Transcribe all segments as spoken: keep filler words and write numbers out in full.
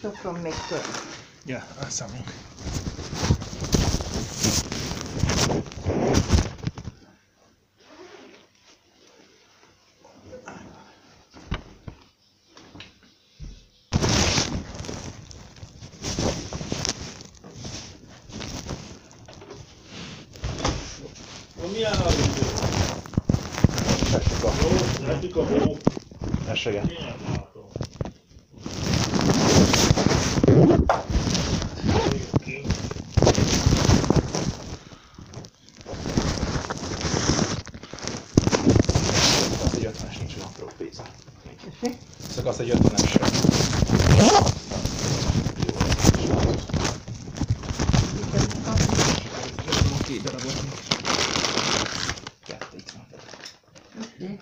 Sopron még több. Ja, elszámolunk. Milyen az idő? Esik a... Jó, esik a hó. Eseget. Én nem látom. Az egy ötvenes nincs olyan apró pénze. Csak az egy ötvenes sem. Két darabot. Kettő itt van. Oké.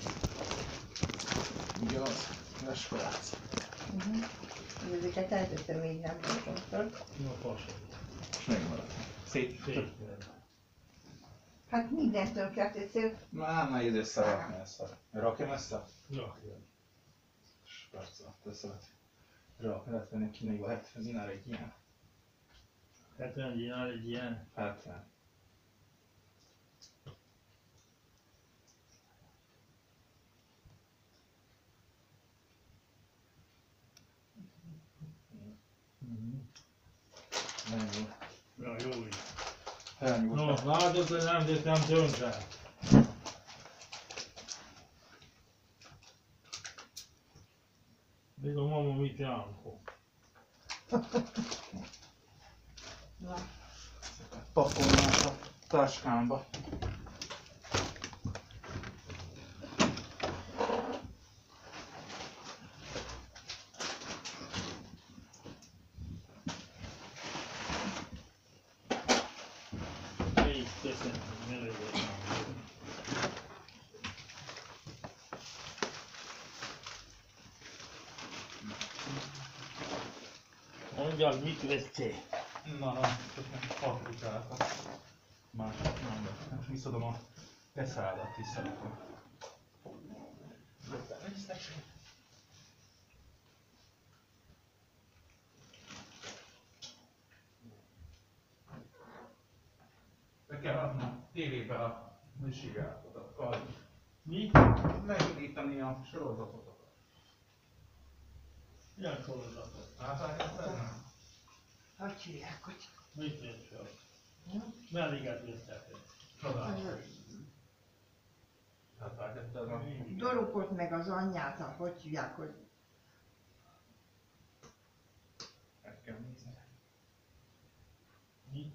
Ugye az? Leskolác. Ezeket eltettem így nem tartottam. Na, fasad. És megmaradt. Szép. Szép. Hát mindentől kettőtől. Már már ide összerakni ezt a... Rakjam ezt a... Rakjad. Persze, teszed. Rakni lehet venni kínaiba hetven dinár egy ilyen. hetven dinár egy ilyen. hetven. Ennyi. Ja, jó is. Elnyújt. No, látod, hogy nem tettem tönkre. Még a mama mit jánkol? Na, Pakolnás a táskámba. Még teszem, hogy ne legyen már. Mondjad, mit vettél? Na, na, csak meg paprikákat. Mások nem vettem. Most visszadom a peszádat, visszadom. Be kell adni a tévébe a vizsgálatot, a Mi? megindítani a sorozatot. Milyen sorozatot? Átvágjátok? hogy hívják, hogy... Mit vettél? Melléket vettek. Csodál. Átvágjátok a... Dorukot meg az anyját, hogy hívják, hogy... Meg kell nézni. Mit?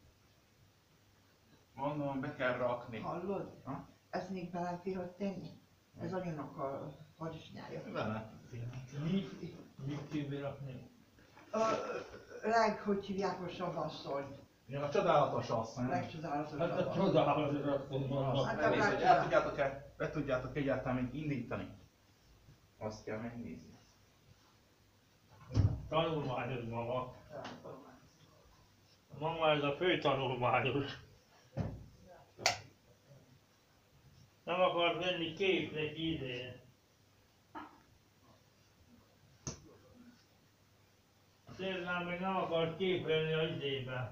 Mondom, be kell rakni. Hallod? Ha? Ezt még beleférhet tenni? Ez anyunak a harisnyája. Vele. Mi? Mit kell berakni? A leg, hogy hívják a savasszony. Ja, a csodálatos asszony. nem? Legcsodálatosabb. Hát a csodálatot mondom. Hát Megnézni, a hogy el tudjátok-e, be tudjátok egyáltalán még indítani. Azt kell megnézni. Tanulmányod mama. Mama, ez a fő tanulmányos. Nem akart venni képnek idén. A Szélnál meg nem akart kép venni a idébe.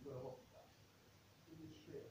amikor a hoztál. Úgyis fél.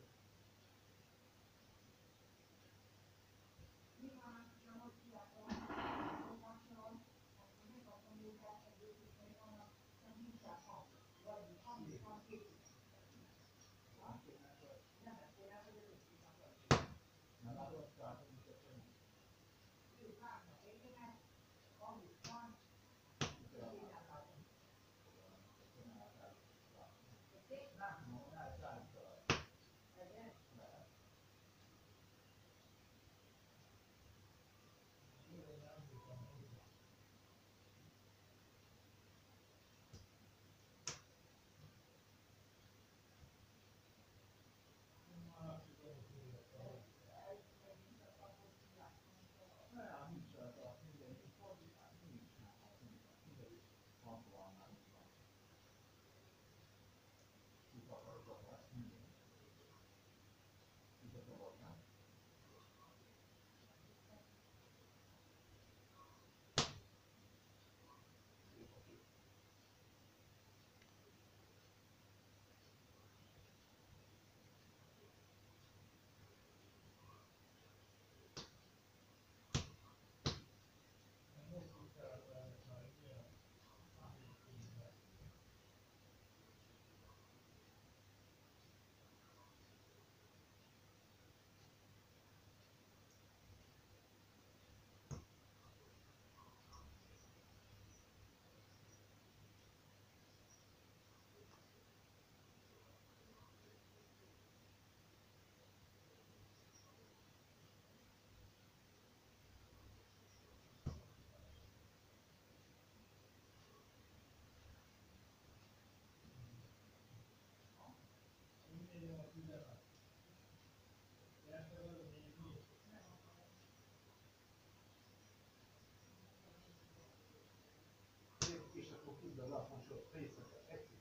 És akkor húzd a lapmosod részletet, egy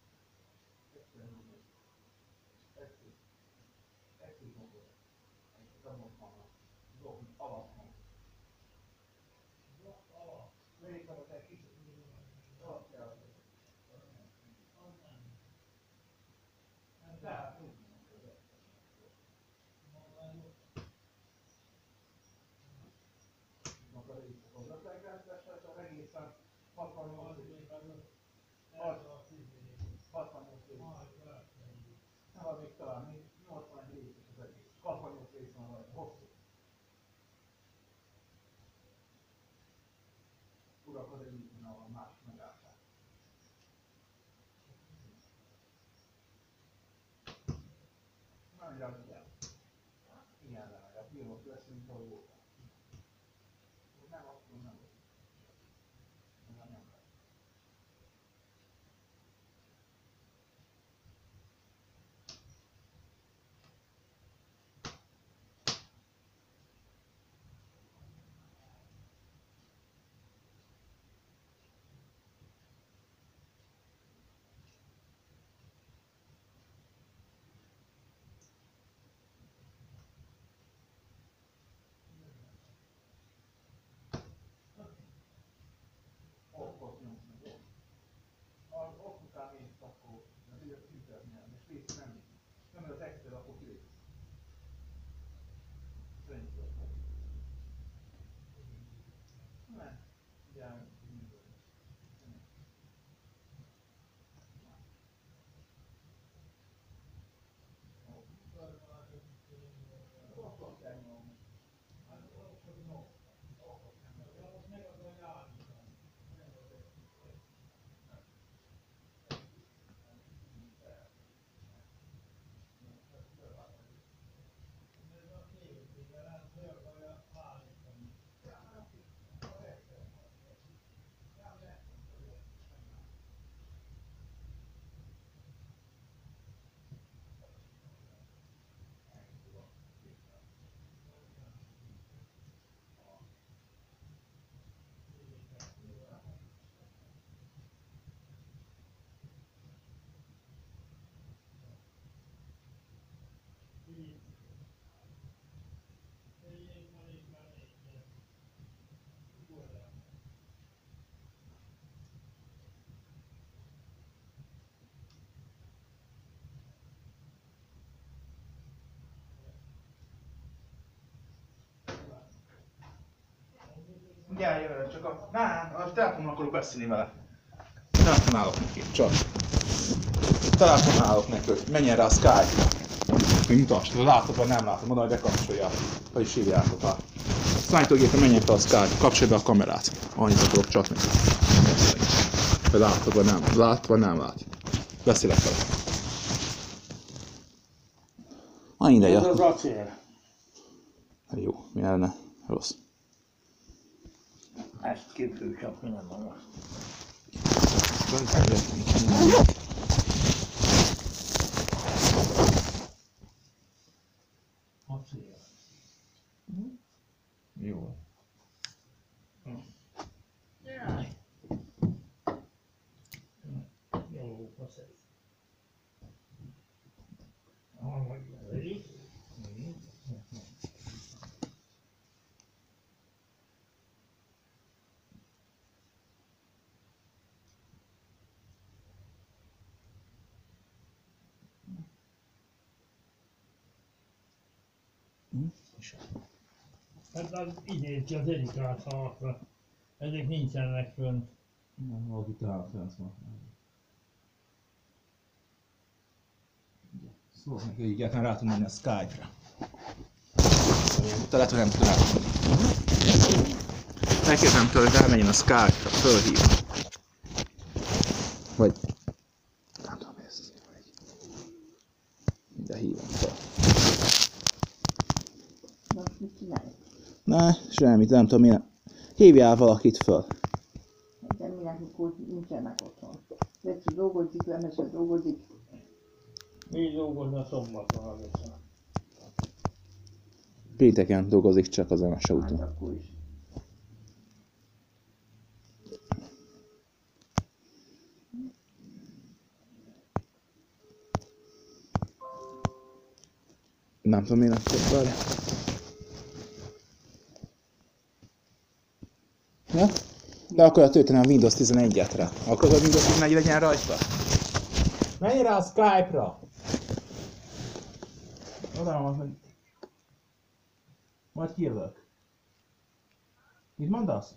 egyszerűen egy egy gombot, egy gombot van a blokk alatt van. Blokk alatt? Melyik alatt egy kicsit alatt kell. Tehát úgy van. A részlet az ötvenkilences, az egészen hatvannyolc hatvannyolc rész. Nem, még talán még nyolcvanegy részes az egész. hatvannyolc rész van rajta, hosszú. Uralkodik így, a másik megálltál. Nem jön, igen. Igen, legalább bírok lesz, mint ahogy voltál. Nem, akkor nem volt. Nem, nem lesz. Gyere, gyere, csak a... Nem, a telefonon akarok beszélni vele. Telefonálok neki, csak. Telefonálok neki, hogy menjen rá a Skype-ra. Hogy mutasd, látod vagy nem látod, mondom, hogy bekapcsolja. Hogy is hívjátok a számítógépen, menjen fel a Skype, kapcsolj be a kamerát. Annyit akarok csak neki. Hogy látod vagy nem, lát vagy nem lát. Beszélek vele. Annyi ideje. Ez az acél. Jó, mi lenne? Rossz. Ezt kifőcsapni nem van azt. Acél. Jó. Jaj. Jó, az ez. Ahogy vezeli. Hát az így néz ki az egyik áthalakra. Ezek nincsenek fönt. Nem, valaki talán fent van. Szóval neki, hogy egyáltalán rá tud menni a Skype-ra. Talán nem tud rá menni. Megkérdem tőle, hogy rámenjen a Skype-ra, fölhív. Vagy... Nem tudom, mi ez azért vagy. Ide hívom fel. Na, mit csinálj? Ne, semmit, nem tudom, mi nem. Hívjál valakit föl. De minek, mikor nincsenek otthon. Vecsi dolgozik, Lemese dolgozik. Mi dolgozna szombaton a vissza? Pénteken dolgozik csak az Emese Hát úton. akkor is. Nem tudom, miért nem tudok vele. Ja? De akkor töltenem a Windows tizenegyet rá. Akkor a Windows tizenegy legyen rajta? Menj rá a Skype-ra! Oda van, hogy... Majd kijövök. Mit mondasz?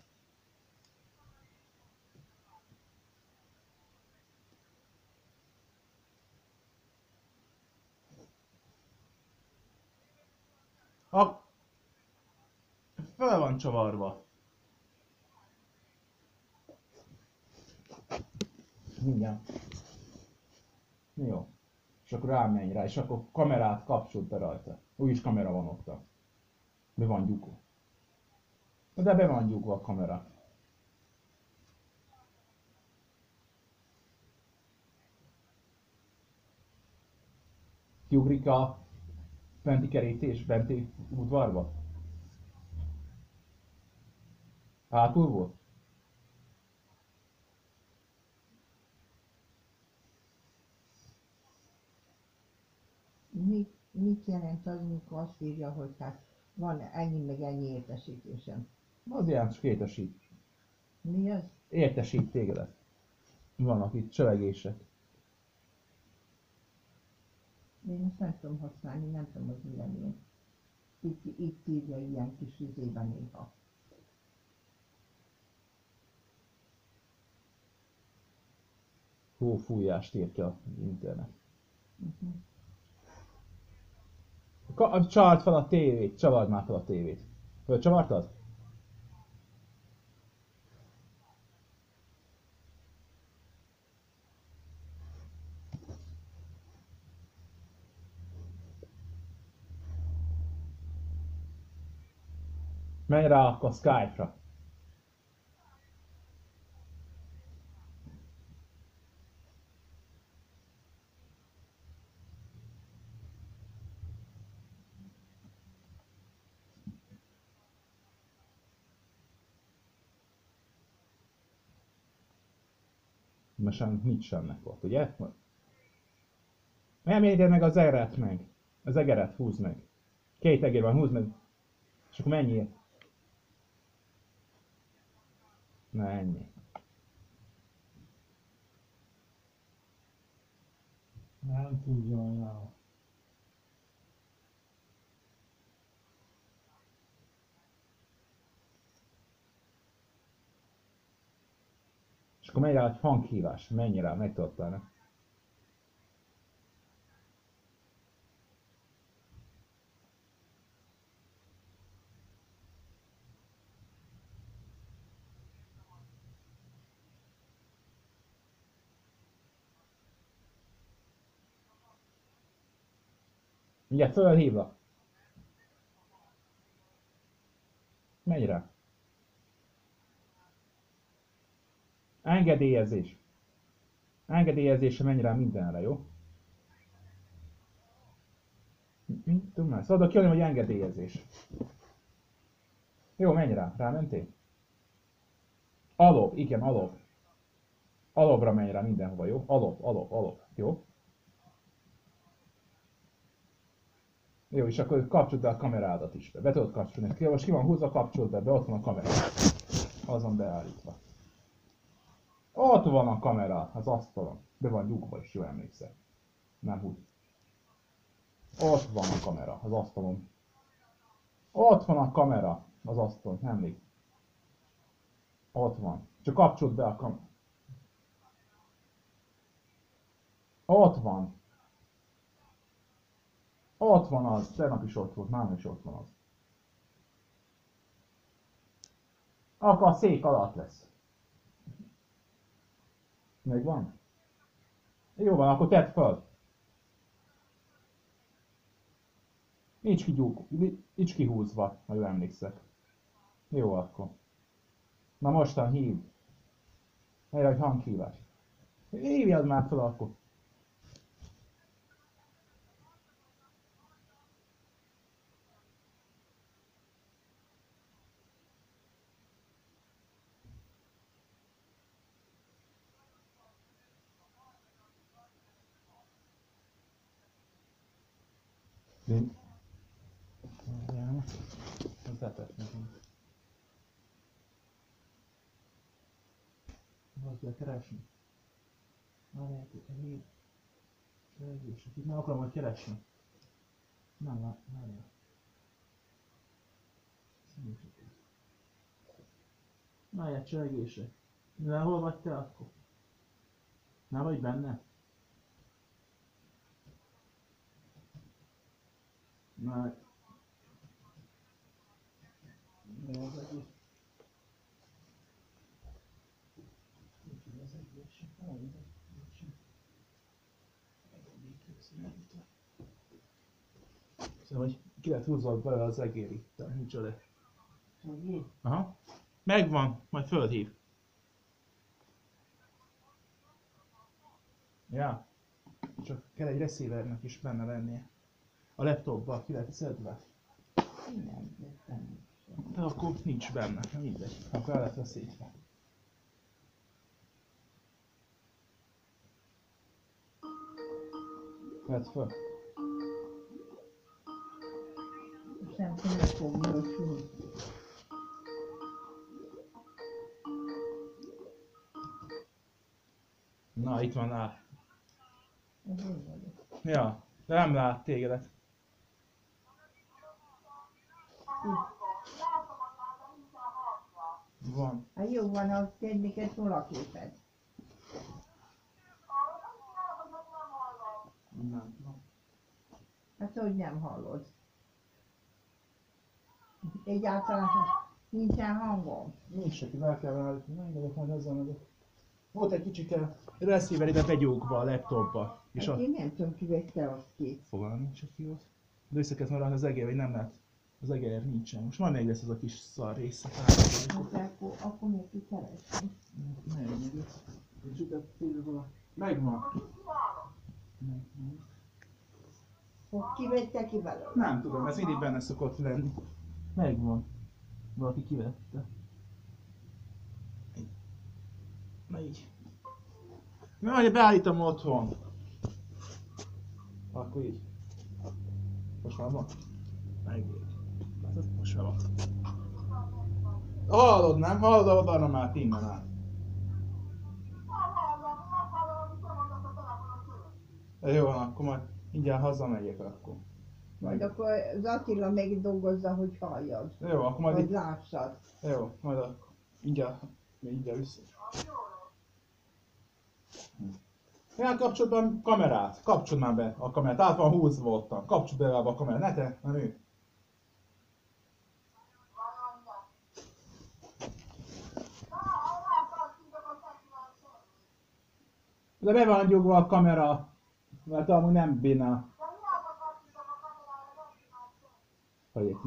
A... Fel van csavarva. Mindjárt. Jó. És akkor rámenj rá, és akkor kamerát kapcsolt be rajta. Úgyis kamera van ott. Be van gyúkva. De be van gyúkva a kamera. Kiugrik a benti kerítés, benti udvarba? Hátul volt? Mit, mit jelent az, mikor azt írja, hogy hát van ennyi meg ennyi értesítésem? Az ilyen csak értesít. Mi az? Értesít tégedet. Vannak itt csövegések. Én ezt nem tudom használni, nem tudom, hogy mi lenni. Itt, itt írja ilyen kis izében néha. Hófújást írt ki az internet. Uh-huh. Ka- Csavard fel a tévét, csavard már fel a tévét. Fölcsavartad? Menj rá akkor a Skype-ra. Most sem nincs semnek volt, ugye? Nem érje meg az egeret meg. Az egeret húzd meg. Két egér van, húzd meg. És akkor menjél. Na ennyi. Nem tudja olyan. akkor megy rá egy hanghívás, menj rá, megtudtál, ne? Mindjárt fölhívlak. Menj rá. Engedélyezés. Engedélyezésre menj rá mindenre, jó? Mi? Tudnál? Szóval kijönni, hogy engedélyezés. Jó, menj rá. Rámentél? Alop, igen, alop. Alopra menj rá mindenhova, jó? Alop, alop, alop. Jó? Jó, és akkor kapcsold be a kamerádat is be. Be tudod kapcsolni. Most ki van húzva, kapcsold be, be ott van a kamera. Az van beállítva. Ott van a kamera, az asztalon. Be van dugva is, jól emlékszem. Nem húz. Ott van a kamera, az asztalon. Ott van a kamera, az asztalon, nem még. Ott van. Csak kapcsold be a kamerát. Ott van. Ott van az, tegnap is ott volt, már is ott van az. Akkor a szék alatt lesz. Megvan? Jó van, akkor tedd föl. Nincs kigyúk, nincs kihúzva, ha jól emlékszek. Jó akkor. Na mostan hív. Erre egy hanghívás. Hívjad már fel akkor. Én... Várjál. Ez letett nekünk. Azt kell keresni. Várjál, hív. Segíts, itt nem akarom, hogy keresni. Nem, várjál. Várjál, csörgésre. Mivel hol vagy te akkor? Nem vagy benne? Na, mi az egész? Mi az egész? Szóval, hogy ki lehet húzva bele az egér itt, nincs oda. Aha. Megvan, majd fölhív. Ja. Csak kell egy receivernek is benne lennie. A laptopba ki lehet szedve. Nem, nem. De akkor nincs benne, mindegy. Akkor el lehet veszítve. Vedd föl. És nem tudod fogni a súlyt. Na, itt van rá. Ez én vagyok. Ja, de nem lát tégedet. Van. Hát jó van, az terméket hol a képed? Nem tudom. Hát hogy nem hallod? Egyáltalán nincsen hangom. Nincs se, ki el kell állítani. Nem megyek majd ezzel megyek. Volt egy kicsike receiver ide begyúgva a laptopba. És Hát a... én nem tudom, ki vette azt ki. Fogalmam nincs, hogy ki volt. De össze kellett maradni az egér, hogy nem lehet. Az egér nincsen. Most majd még lesz az a kis szar része. Hát akkor, akkor még ki keresni. Nem, még lesz. Nincs utána téve vala. Megvan. Megvan. Hogy ki vette ki belőle? Nem tudom, ez mindig benne szokott lenni. Megvan. Valaki kivette. Na így. Na, hogy beállítom otthon. Akkor így. Most már van? Megvéd. Hát ez most már van. Hallod, nem? Hallod, oda már innen át. Jó van, akkor majd mindjárt hazamegyek akkor. Majd akkor az Attila még dolgozza, hogy halljad. Jó, akkor majd Vagy itt... lássad. Jó, majd akkor mindjárt, mindjárt vissza. Ja, kapcsolod be a kamerát, kapcsolod már be a kamerát, át van húzva ottan, kapcsolod be a kamerát, ne te, nem ő. De be van gyugva a kamera, mert amúgy nem bírna. Hogy érti?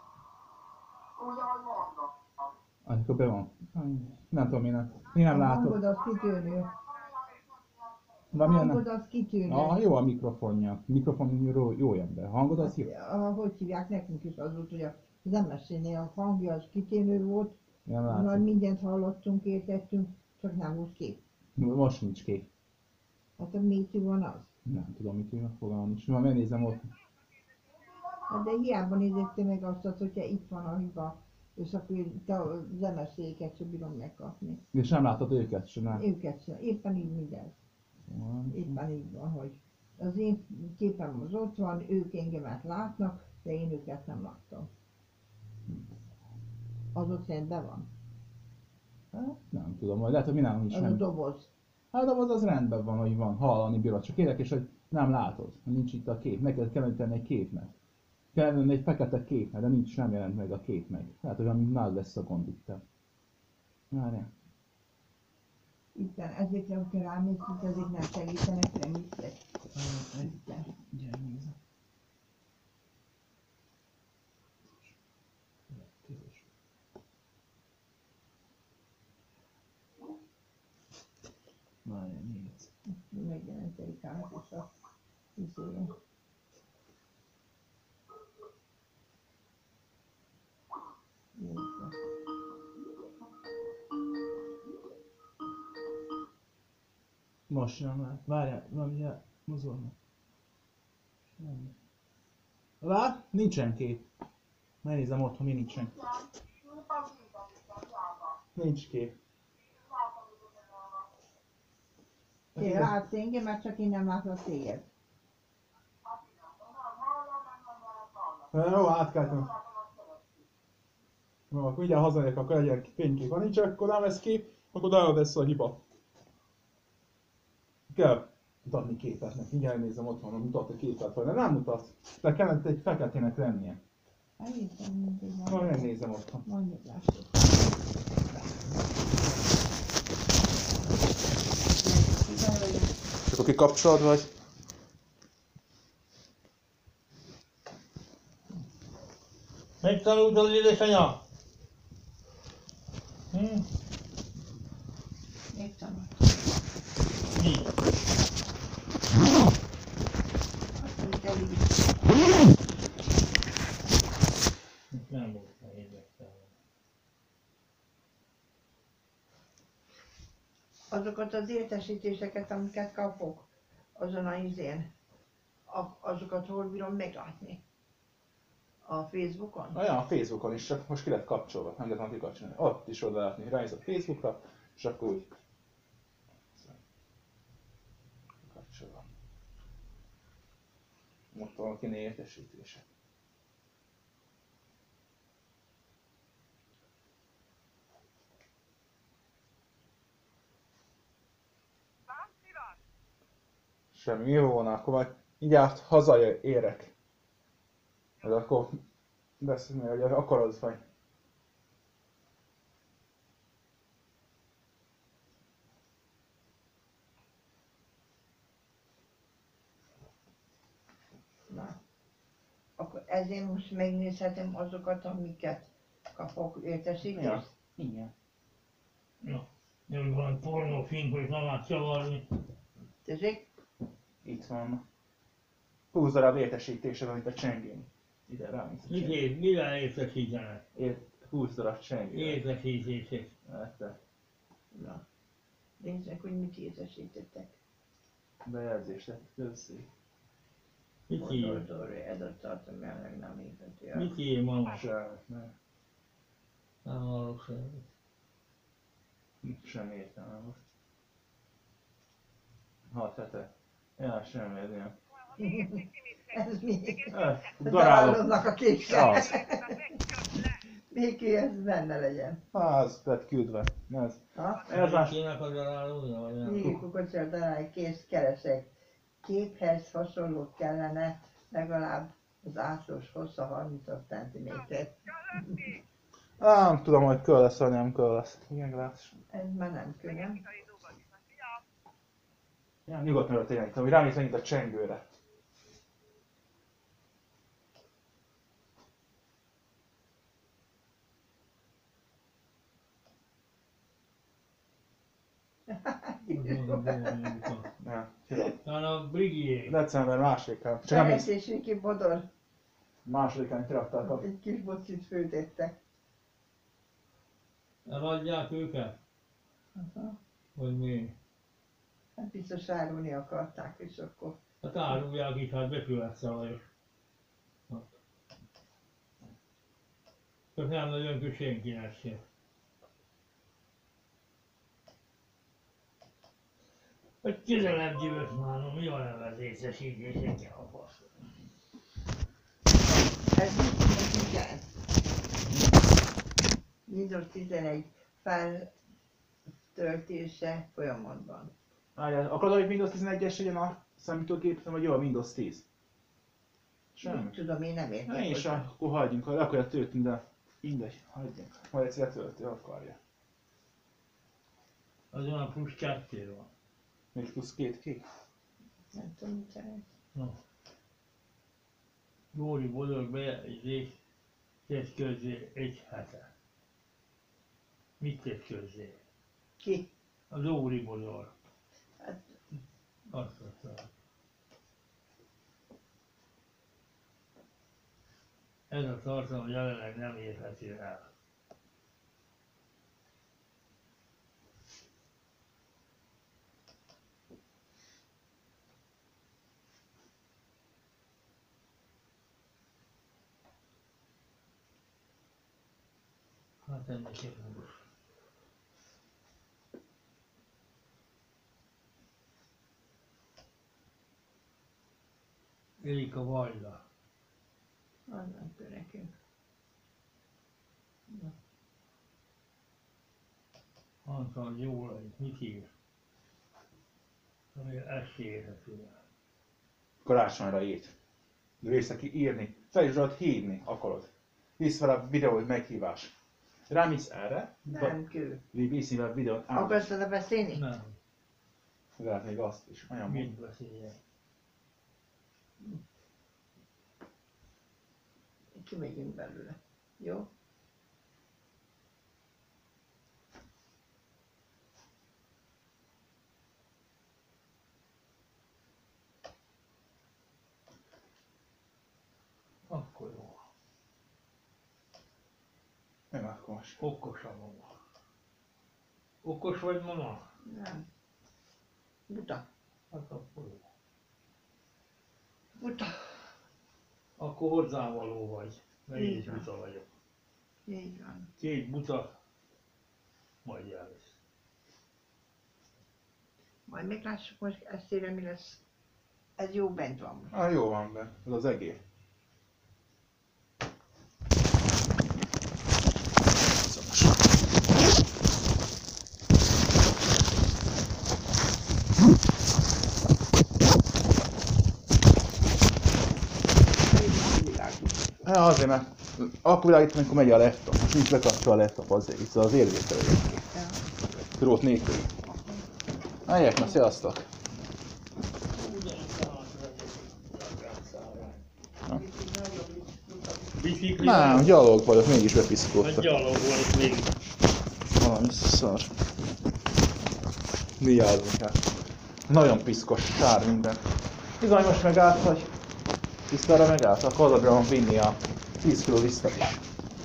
Amikor be van. Nem tudom, én nem, én nem A hangod látom. az kitűnő. De A milyen? hangod az kitűnő. Ah, jó a mikrofonja. Mikrofon jó, jó ember. A hangod az jó. Ah, hogy hívják, nekünk is az volt, hogy a zemesénél a hangja az kitűnő volt, Nem majd látom. mindent hallottunk, értettünk, csak nem volt kép. Most nincs kép. Hát a métű van az. Nem tudom, mit írnak, fogalmam is. Ma megnézem ott. Hát de hiába nézette meg azt, hogyha itt van a hiba, és akkor itt a zemeséket sem bírom megkapni. És nem látod őket sem, nem? Őket sem. Éppen így mindez. Éppen így van, hogy az én képem az ott van, ők engemet látnak, de én őket nem láttam. Az ott rendben van. Hát, nem tudom, vagy lehet, hogy mi nálunk is Az a nem. doboz. Hát a doboz az rendben van, hogy van, hallani bírod. Csak érdekes, hogy nem látod, hogy nincs itt a kép. Neked kellene tenni egy képnek. Kellene tenni egy fekete képnek, de nincs, nem jelent meg a kép meg. Tehát, hogy ami nálad lesz a gond itt. Várjál. Itten, ezért nem kell rámész, itt ezért nem segítenek, nem hiszek. Itten. Gyere, nézd. Várjál, nézd. Megjelent egy át, és a izéje. Nézd. Most nem lát. Várjál, valamilyen mozognak. Semmi. Lát? Nincsen kép. Megnézem otthon, mi nincsen. Nincs kép. Te látsz engem, mert csak én nem látlak téged. Jó, átkeltem. Jó, akkor mindjárt hazajövök, akkor legyen fénykép. Ha nincs, akkor nem lesz kép, akkor nagyon lesz a hiba. Kell mutatni képet neki, mindjárt nézem otthon, hogy mutat a képet, vagy nem mutat. De kellett egy feketének lennie. Elhiszem, mindegy. Na, megnézem otthon. Mondjuk lássuk. És akkor kikapcsolod, vagy? Megtanultad, édesanyja? Hm? Még tanult. Mi? Azt mondja, elég. Nem volt a érdekel. Azokat az értesítéseket, amiket kapok azon a izén, a- azokat hol bírom meglátni? A Facebookon? Na ja, a Facebookon is, csak most ki lett kapcsolva, nem lehet kikapcsolni. Ott is oda látni, rájössz a Facebookra, és akkor úgy. Kapcsolva. Ott valakinél értesítése. Semmi, jó volna, akkor majd mindjárt hazaérek. De akkor beszélni, hogy akarod vagy. Na. Akkor ezért most megnézhetem azokat, amiket kapok értesítést? Ja. Igen. Ja. Nem van pornófilm, hogy nem lehet csavarni. Tessék? Itt van. húsz darab értesítésed, amit a csengény. Ide rámész a csengény. Mit, mivel értesítenek? Ért, húsz darab csengény. Értesítések. Érte. Na. Nézzek, hogy mit értesítettek. Bejegyzést tett közzé. Mit ír? Oldalra edott tartom jelenleg nem érthető. Mit ír mama? Semmit, ne. Nem hallok semmit. Sem értem most. Hat hete. Ja, semmi, ez ilyen. Ez mi? Eh, Darálok. Darálok. Daráloznak a kéksel. Az. Miki, ez benne legyen. Á, ez lett küldve. Ez. Ha? Ez már... Mikinek a darálója, vagy nem? Miki kukocsa darálj, kész, keresek. Képhez hasonlót kellene, legalább az átlós hossza harmincöt centiméter. Á, nem tudom, hogy kő lesz, vagy nem kő lesz. Igen, látsz. Ez már nem könnyű. Ja, nyugodtan ölt tényleg, hogy rámész megint a csengőre. Ja, tudom. Talán a Brigié. December másodikán. Csak nem hisz. Szeretés, Miki Bodor. Másodikán kirakták a... Egy kis bocit főtettek. Eladják őket? Aha. Vagy mi? Hát biztos árulni akarták, és akkor... Hát árulják itt, hát becsület szalajos. Csak nem nagyon kül senkinek se. Hogy közelebb gyűlös már, mi van ebben az észesítések a fasz? Ez Windows tizenegy. Windows tizenegy feltöltése folyamatban. Várjál, akarod, hogy Windows tizenegyes legyen a számítógépem, vagy jó a Windows tíz? Semmi. Mit tudom, én nem értek. Na én hozzá. sem, akkor hagyjunk, le akarja töltni, de mindegy, hagyjunk. Majd egyszer tölti, akarja. Az olyan plusz kettő van. Még plusz két kék. Nem tudom, mit jelent. No. Jóri Bodor bejegyzés tesz közzé egy hete. Mit tesz közzé? Ki? Az Jóri Bodor. Hát, Azt mondta. Ez a tartalom jelenleg nem érhető el. Hát ennek nem most. Élik a Vajda. az nem kell nekünk. Na, Antal jól, mit ír? Ami ezt érhető el. Karácsonyra írt. De vész neki írni. Fel is tudod hívni, akarod. Hisz fel a videó, hogy meghívás. Rámész erre, nem kő. visz a videót át. Akarsz vele beszélni? Nem, Lehet még azt is. Olyan mit mond. beszéljek? Kimegyünk belőle. Jó? Akkor jó. Nem akkor most. Okos a mama. Okos vagy mama? Nem. Buta. Hát akkor jó. Buta. Akkor hozzávaló vagy. Mert én Így is van. buta vagyok. Így van. Két buta, majd jelösz. Majd meglássuk most estére mi lesz. Ez jó bent van most. Ah, jó van be. Ez az egész. Ja, azért, mert akkor világítom, amikor megy a laptop. Most nincs bekapcsolva a laptop, azért itt az érzékelő. Drót nélkül. Na, ilyek, na, sziasztok! Bicikli Nem, van? gyalog vagyok, mégis Vagy bepiszkoltak. gyalog volt még. Valami szar. Vigyázzunk el. Nagyon piszkos, sár minden. Bizony most megállt, hogy tisztára megállt, akkor oda bírom vinni a tíz kiló lisztet is.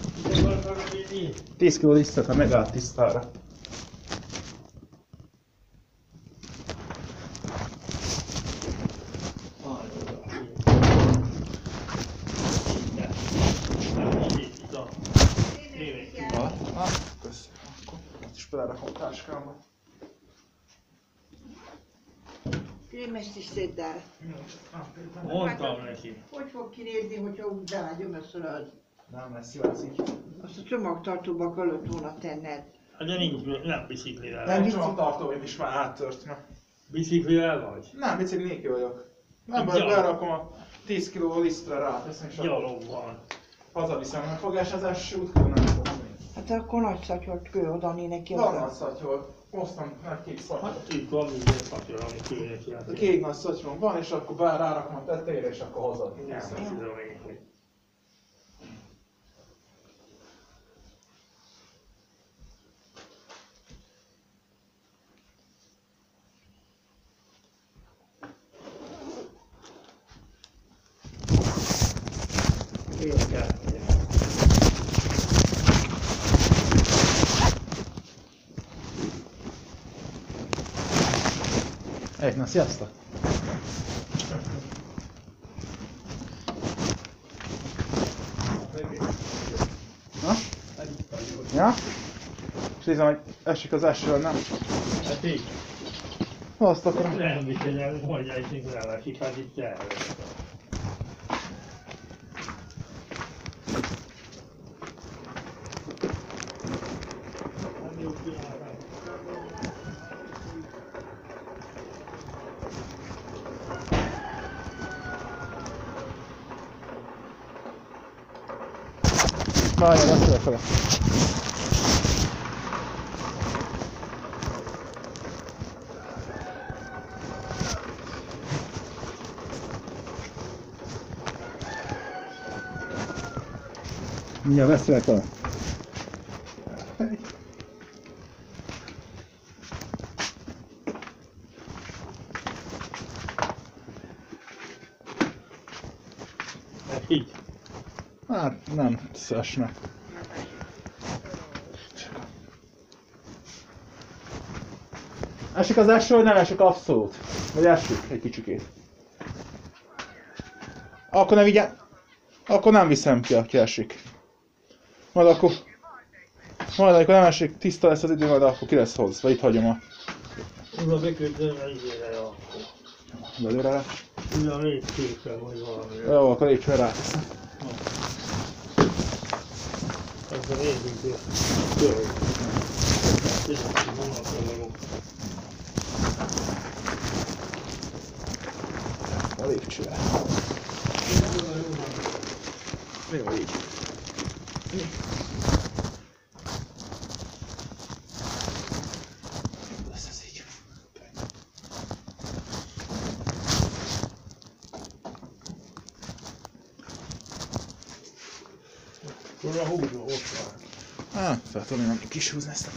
tíz kiló lisztet, ha megállt tisztára. Ah, ah, köszönöm. Akkor ezt is belerakom a táskámba. Krémest is szedd el. Mondtam neki. Hogy fog kinézni, hogyha úgy beágyom össze az Nem lesz jó ez így. Azt a csomagtartóba kellett volna tenned. Hát de nincs, nem biciklivel. Nem bicikli- csomagtartóim is már áttört. Na. Biciklivel vagy? Nem, bicikli nélkül vagyok. Nem, Gyalog. berakom a tíz kiló lisztre rá, teszem és akkor Gyalog van. hazaviszem. Mert fogás az első útkor nem fogom én. Hát akkor nagy szatyort kő odaadni neki. Van oda. nagy szatyol. Hoztam nagy kék szatyol. Hát itt van minden szatyor, ami különös A játék. kék nagy szatyorom van, és akkor bár rárakom a tetejére, és akkor haza. Nem tudom én, hogy... Érkel. Egy, na sziasztok! Na? Ja? És nézem, hogy esik az eső, nem? Hát így. Azt akkor... Nem viszont el, hogy esik rá, esik, hát itt el. Várjál, beszélek vele. Mindjárt beszélek vele. Így. Hát nem szesnek. Esik az eső, vagy nem esik abszolút? Vagy esik egy kicsikét? Akkor ne vigyen... Akkor nem viszem ki, aki esik. Majd akkor... Majd amikor nem esik, tiszta lesz az idő, majd akkor ki lesz hozva. Itt hagyom a... Oda bekötően a izére akkor. Belőle rá. Ugye a lépcsőkkel vagy valami. Jó, akkor lépcsőre ráteszem. Az a lépcső. Tőle. Tényleg, vonatra vagyok. A lépcsőre. Jó, így. Jobb lesz ez így. Akkor a húzó ott van. Á, fel tudom én kis húzni ezt a...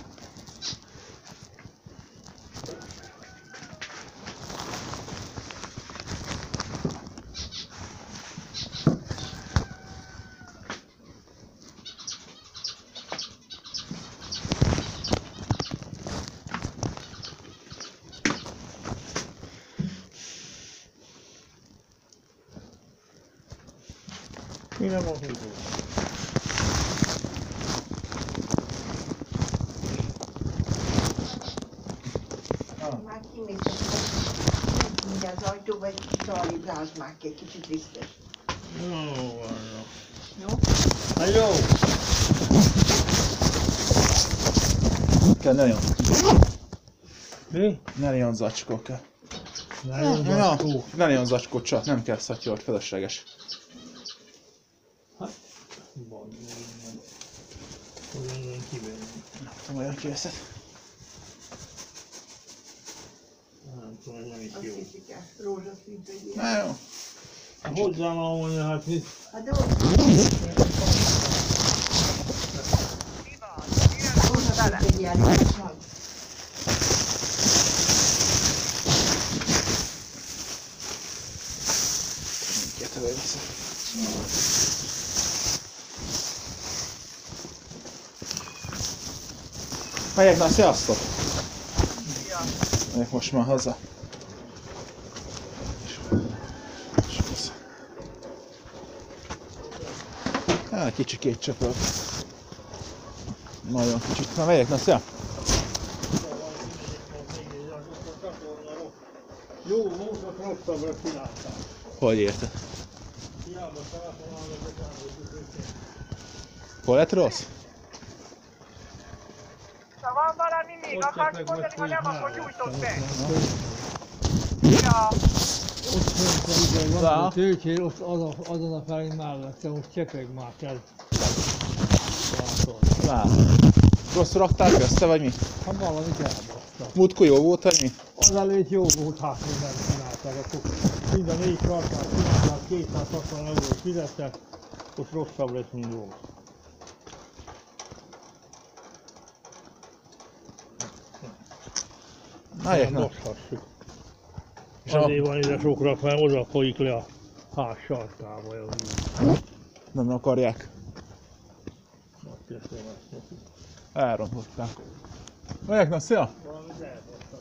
Mi nem a húzó? Már kimész, mindjárt az ajtóba, egy kicsit alibráz már ki, egy kicsit biztos. Jó van, jó. Jó? Hát jó. Kell, ne legyen. Mi? Ne legyen zacskó kell. Nagyon Ja, zacskó. ne legyen zacskó, csak nem kell szatyor, felesleges. Hát, van minden. Hogy legyen kivenni. Nem olyan kiveszed. Nem tudom, hogy nem is Azt jó. hiszik el, rózsaszínt egy ilyen. Na jó. Hát hozzám mondja, hát mit? Hát de ott... Rózsaszínt egy ilyen nagy. Mindjárt előveszem. Megyek, na sziasztok! Megyek most már haza. És- és vissza. Hát kicsikét csöpölt. Nagyon kicsit. Na megyek, na szia! Jó, módot rosszabbra csináltál. Hogy érted? Hiába telefonálnak, hogy elmondjuk őket. Hol lett rossz? Ha van valami még, Ott akarsz csepeg mondani, ha vagy, nem, hogy akkor már gyújtott lesz. be. Ja. Ott szerintem ugye Lá. van a tőcsér, ott azon, azon a felén mellette, most csepeg már kell. Látom. Rosszul rakták össze, vagy mi? Ha valamit elbasztak. Múltkor jó volt, vagy mi? Az előtt jó volt, hát még nem csinálták, akkor mind a négy kartát csinálták, kétszázhatvan eurót fizettek, most rosszabb lesz, mint volt. Na, jöjjön, Nem na. moshassuk. És a- Azért van ide sokra, mert oda folyik le a ház sarkába. jó így. Nem akarják. Azt teszem ezt neki. Elrontották. Jöjjön, na, szia! Valamit elbasztak.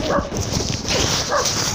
Thank you.